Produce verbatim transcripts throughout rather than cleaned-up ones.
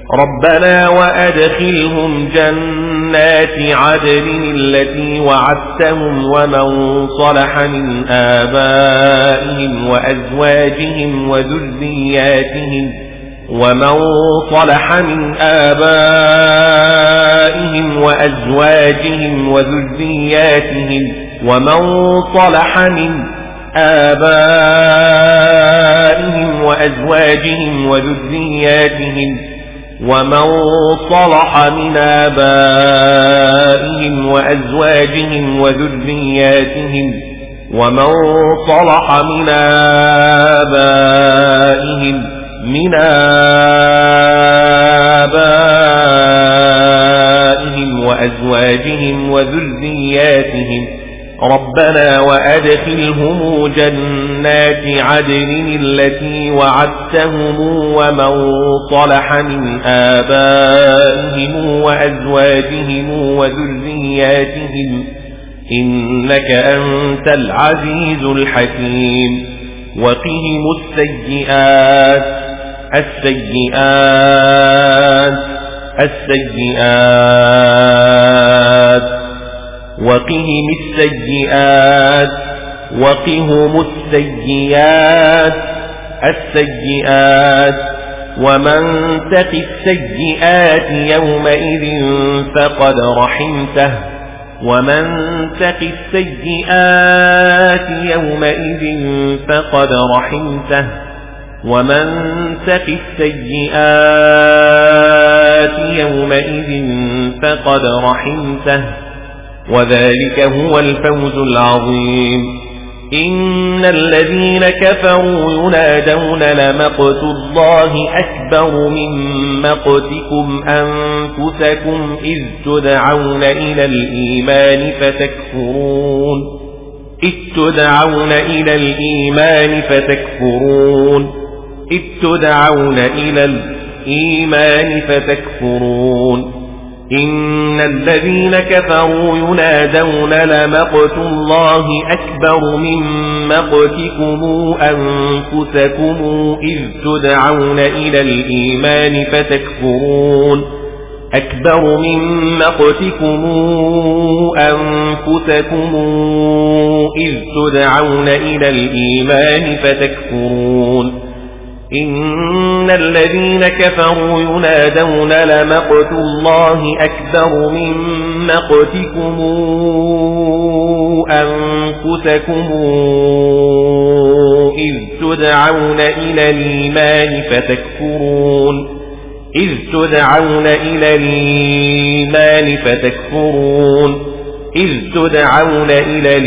ربنا وأدخلهم جنات عدن التي وعدتهم ومن صلح من آبائهم وأزواجهم وذرياتهم ومن صلح من آبائهم وأزواجهم وذرياتهم ومن صلح من آبائهم وأزواجهم وذرياتهم ومن صلح من آبائهم وأزواجهم وذرياتهم ومن صلح من آبائهم من آبائهم وأزواجهم وذرياتهم ربنا وأدخلهم جنات عدن التي وعدتهم ومن صلح من آبائهم وأزواجهم وذرياتهم إنك أنت العزيز الحكيم وقهم السيئات السيئات السيئات وقهم السيئات وقهم السيئات السيئات ومن تق السيئات يومئذ فقد رحمته ومن تق السيئات يومئذ فقد رحمته ومن تق السيئات يومئذ فقد رحمته وذلك هو الفوز العظيم إن الذين كفروا ينادون لمقت الله أكبر من مقتكم أنفسكم إذ تدعون إلى الإيمان فتكفرون إذ تدعون إلى الإيمان فتكفرون إذ تدعون إلى الإيمان فتكفرون إن الذين كفروا ينادون لمقت الله أكبر من مقتكم أنفسكم إذ تدعون إلى الإيمان فتكفرون أكبر من مقتكم أنفسكم إذ تدعون إلى الإيمان فتكفرون إن الذين كفروا ينادون لمقت الله أكبر من مقتكم أنفسكم إذ تدعون إلى الإيمان فتكفرون إذ تدعون إلى الإيمان فتكفرون إذ تدعون إلى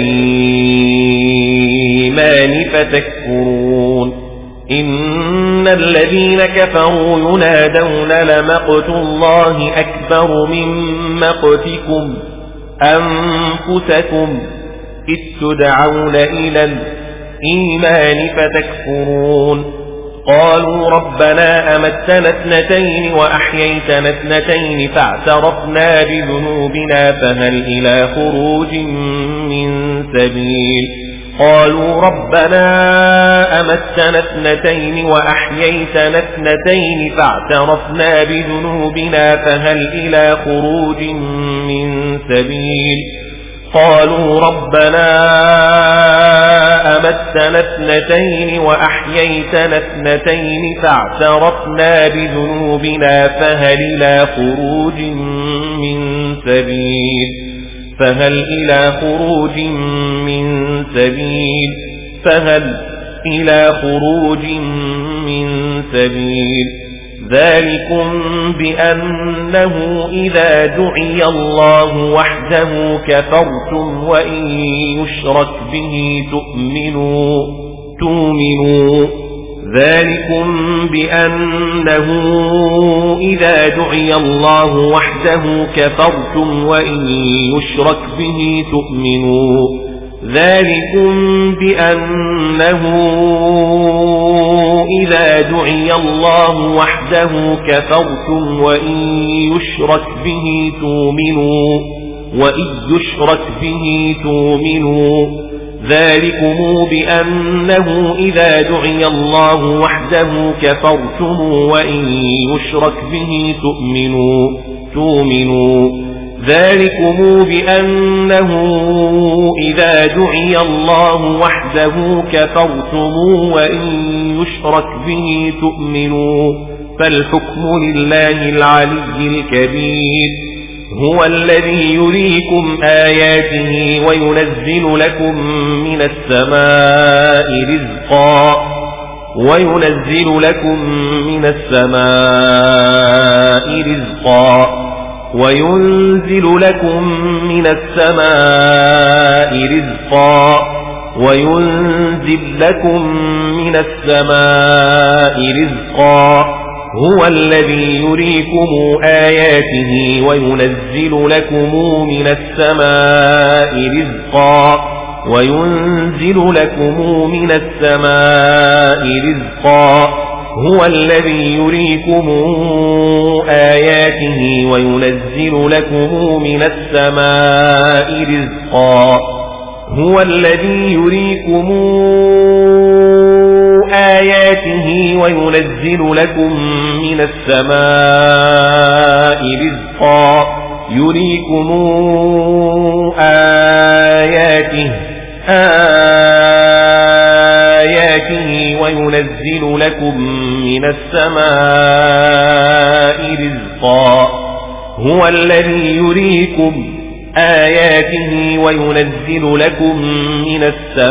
الإيمان فتكفرون إن الذين كفروا ينادون لمقت الله أكبر من مقتكم أنفسكم إذ تدعون إلى الإيمان فتكفرون قالوا ربنا أمتنا اثنتين وأحييتنا اثنتين فاعترفنا بذنوبنا فهل إلى خروج من سبيل قالوا ربنا أمتنا اثنتين وأحييتنا اثنتين فاعترفنا بذنوبنا فهل إلى خروج من سبيل قالوا ربنا أمتنا اثنتين وأحييتنا اثنتين فاعترفنا بذنوبنا فهل إلى خروج من سبيل فهل إلى خروج من سبيل فهل إلى خروج من سبيل ذلكم بأنه إذا دعي الله وحده كفرتم وإن يشرك به تؤمنوا تؤمنوا ذلكم بأنه إذا دعي الله وحده كفرتم وإن يشرك به تؤمنوا ذلكم بأنه إذا دعي الله وحده كفرتم وإن يشرك به تؤمنوا وإن يشرك به تؤمنوا ذلكم بأنه إذا دعي الله وحده كفرتم وإن يشرك به تؤمنوا تؤمنوا ذلكم بأنه إذا دعي الله وحده كفرتم وإن يشرك به تؤمنوا فالحكم لله العلي الكبير هو الذي يريكم آياته وينزل لكم من السماء رزقا وينزل لكم من السماء رزقا وينزل لكم من السماء رزقا وينزل لكم من السماء رزقا هو الذي يريكم آياته وينزل لكم من السماء رزقا وينزل لكم من السماء رزقا هو الذي يريكم آياته وينزل لكم من السماء رزقا هو الذي يريكم آياته وينزل لكم من السماء رزقا يريكم آياته آياته وينزل لكم من السماء رزقا هو الذي يريكم آياته وينزل لكم من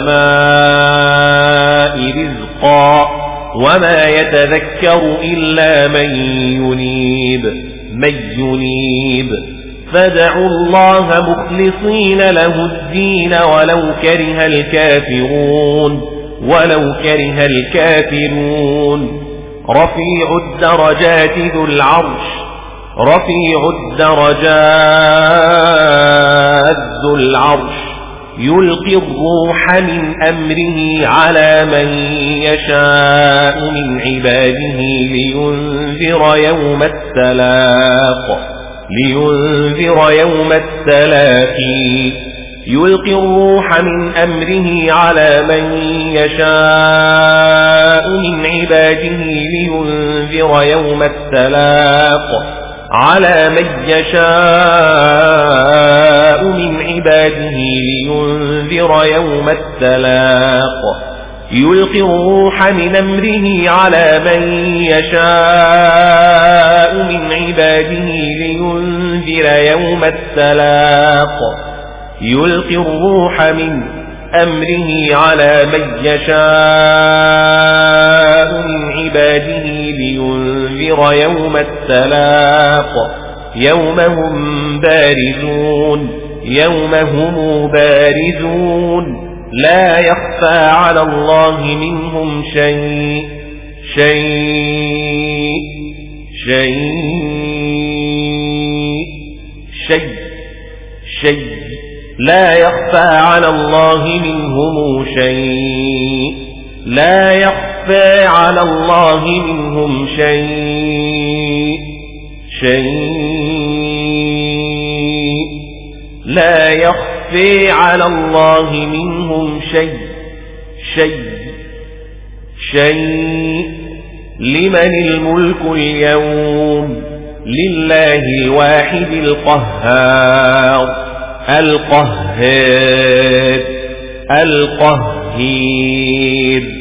السماء رزقا وما يتذكر إلا من ينيب من ينيب فادعوا الله مخلصين له الدين ولو كره الكافرون ولو كره الكافرون رفيع الدرجات ذو العرش رفيع الدرجات ذو العرش يلقي الروح من أمره على من يشاء من عباده لينذر يوم التلاق لينذر يوم التلاقي يلقي الروح من أمره على من يشاء من عباده لينذر يوم التلاق على من يشاء من عباده لينذر يوم التلاق يلقي الروح من أمره على من يشاء من عباده لينذر يوم التلاق يلقي الروح من أمره على من يشاء من عباده لينذر يوم التلاق يوم هم بارزون يوم هم بارزون لا يخفى على الله منهم شيء شيء شيء شيء شيء لا يخفى على الله منهم شيء لا يخفى على الله منهم شيء شيء لا يخفى على الله منهم شيء شيء شيء لمن الملك اليوم لله الواحد القهار القهار القهير